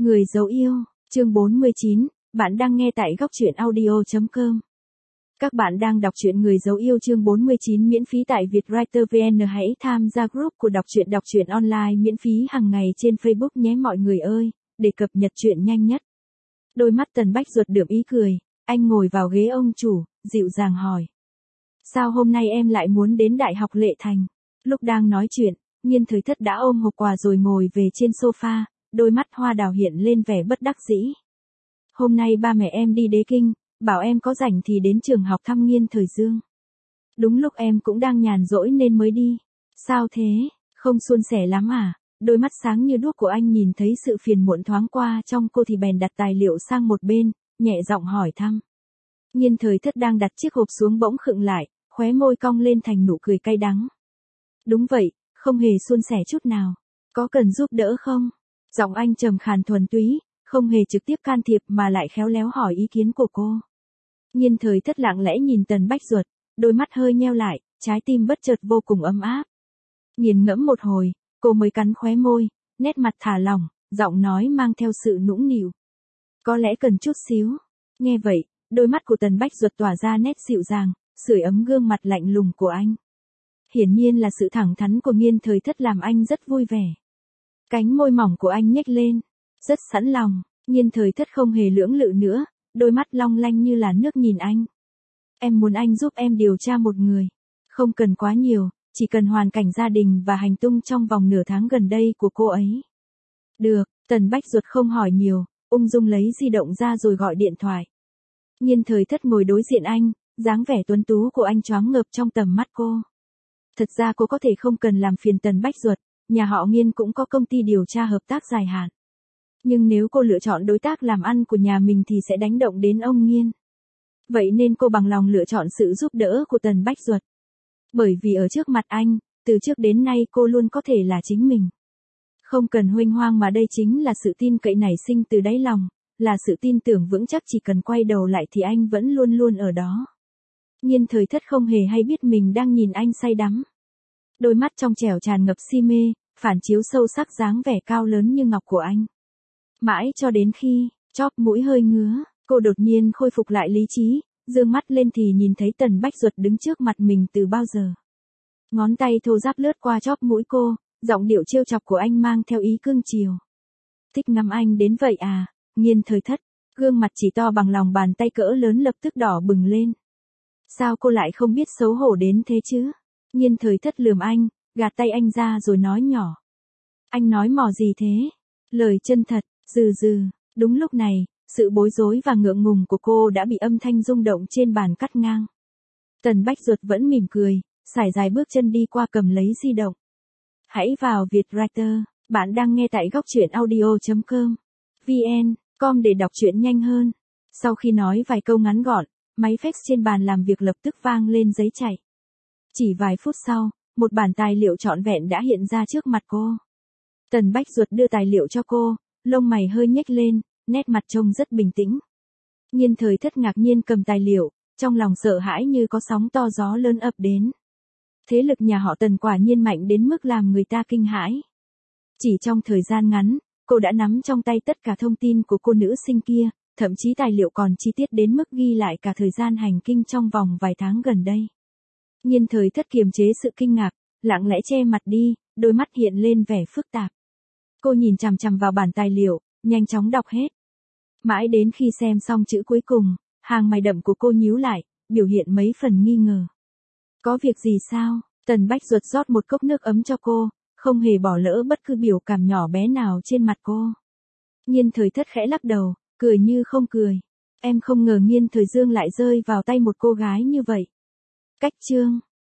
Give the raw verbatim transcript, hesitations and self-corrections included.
Người dấu yêu, chương bốn mươi chín, bạn đang nghe tại góc truyện audio chấm com. Các bạn đang đọc truyện Người dấu yêu chương bốn mươi chín miễn phí tại Vietwriter vê en. Hãy tham gia group của đọc truyện đọc truyện online miễn phí hàng ngày trên Facebook nhé mọi người ơi, để cập nhật truyện nhanh nhất. Đôi mắt Tần Bách Duật đượm ý cười, anh ngồi vào ghế ông chủ, dịu dàng hỏi. Sao hôm nay em lại muốn đến Đại học Lệ Thành? Lúc đang nói chuyện, Nhiên Thời Thất đã ôm hộp quà rồi ngồi về trên sofa, đôi mắt hoa đào hiện lên vẻ bất đắc dĩ. Hôm nay ba mẹ em đi Đế Kinh, bảo em có rảnh thì đến trường học thăm Nhiên Thời Dương. Đúng lúc em cũng đang nhàn rỗi nên mới đi. Sao thế, không suôn sẻ lắm à? Đôi mắt sáng như đuốc của anh nhìn thấy sự phiền muộn thoáng qua trong cô thì bèn đặt tài liệu sang một bên, nhẹ giọng hỏi thăm. Nhiên Thời Thất đang đặt chiếc hộp xuống bỗng khựng lại, khóe môi cong lên thành nụ cười cay đắng. Đúng vậy, không hề suôn sẻ chút nào. Có cần giúp đỡ không? Giọng anh trầm khàn thuần túy, không hề trực tiếp can thiệp mà lại khéo léo hỏi ý kiến của cô. Nhiên Thời Thất lặng lẽ nhìn Tần Bách Duật, đôi mắt hơi nheo lại, trái tim bất chợt vô cùng ấm áp. Nghiền ngẫm một hồi, cô mới cắn khóe môi, nét mặt thả lỏng, giọng nói mang theo sự nũng nịu. Có lẽ cần chút xíu. Nghe vậy, đôi mắt của Tần Bách Duật tỏa ra nét dịu dàng, sưởi ấm gương mặt lạnh lùng của anh. Hiển nhiên là sự thẳng thắn của Nhiên Thời Thất làm anh rất vui vẻ. Cánh môi mỏng của anh nhếch lên, rất sẵn lòng. Nhiên Thời Thất không hề lưỡng lự nữa, đôi mắt long lanh như là nước nhìn anh. Em muốn anh giúp em điều tra một người. Không cần quá nhiều, chỉ cần hoàn cảnh gia đình và hành tung trong vòng nửa tháng gần đây của cô ấy. Được, Tần Bách Duật không hỏi nhiều, ung dung lấy di động ra rồi gọi điện thoại. Nhiên Thời Thất ngồi đối diện anh, dáng vẻ tuấn tú của anh choáng ngợp trong tầm mắt cô. Thật ra cô có thể không cần làm phiền Tần Bách Duật, nhà họ Nhiên cũng có công ty điều tra hợp tác dài hạn. Nhưng nếu cô lựa chọn đối tác làm ăn của nhà mình thì sẽ đánh động đến ông Nhiên. Vậy nên cô bằng lòng lựa chọn sự giúp đỡ của Tần Bách Duật. Bởi vì ở trước mặt anh, từ trước đến nay cô luôn có thể là chính mình. Không cần huênh hoang mà đây chính là sự tin cậy nảy sinh từ đáy lòng, là sự tin tưởng vững chắc chỉ cần quay đầu lại thì anh vẫn luôn luôn ở đó. Nhiên Thời Thất không hề hay biết mình đang nhìn anh say đắm. Đôi mắt trong trẻo tràn ngập si mê, phản chiếu sâu sắc dáng vẻ cao lớn như ngọc của anh. Mãi cho đến khi, chóp mũi hơi ngứa, cô đột nhiên khôi phục lại lý trí, dương mắt lên thì nhìn thấy Tần Bách Duật đứng trước mặt mình từ bao giờ. Ngón tay thô ráp lướt qua chóp mũi cô, giọng điệu trêu chọc của anh mang theo ý cương chiều. Thích ngắm anh đến vậy à, Nhiên Thời Thất, gương mặt chỉ to bằng lòng bàn tay cỡ lớn lập tức đỏ bừng lên. Sao cô lại không biết xấu hổ đến thế chứ? Nhiên Thời Thất lườm anh, gạt tay anh ra rồi nói nhỏ. Anh nói mò gì thế? Lời chân thật, dừ dừ. Đúng lúc này, sự bối rối và ngượng ngùng của cô đã bị âm thanh rung động trên bàn cắt ngang. Tần Bách Duật vẫn mỉm cười, sải dài bước chân đi qua cầm lấy di động. Hãy vào Vietwriter, bạn đang nghe tại góc truyện audio chấm com, vn, com để đọc truyện nhanh hơn. Sau khi nói vài câu ngắn gọn, máy fax trên bàn làm việc lập tức vang lên giấy chạy. Chỉ vài phút sau, một bản tài liệu trọn vẹn đã hiện ra trước mặt cô. Tần Bách Duật đưa tài liệu cho cô, lông mày hơi nhếch lên, nét mặt trông rất bình tĩnh. Nhiên Thời Thất ngạc nhiên cầm tài liệu, trong lòng sợ hãi như có sóng to gió lớn ập đến. Thế lực nhà họ Tần quả nhiên mạnh đến mức làm người ta kinh hãi. Chỉ trong thời gian ngắn, cô đã nắm trong tay tất cả thông tin của cô nữ sinh kia, thậm chí tài liệu còn chi tiết đến mức ghi lại cả thời gian hành kinh trong vòng vài tháng gần đây. Nhiên Thời Thất kiềm chế sự kinh ngạc, lặng lẽ che mặt đi, đôi mắt hiện lên vẻ phức tạp. Cô nhìn chằm chằm vào bản tài liệu, nhanh chóng đọc hết. Mãi đến khi xem xong chữ cuối cùng, hàng mày đậm của cô nhíu lại, biểu hiện mấy phần nghi ngờ. Có việc gì sao? Tần Bách Duật rót một cốc nước ấm cho cô, không hề bỏ lỡ bất cứ biểu cảm nhỏ bé nào trên mặt cô. Nhiên Thời Thất khẽ lắc đầu, cười như không cười. Em không ngờ Nhiên Thời Dương lại rơi vào tay một cô gái như vậy. Cách chương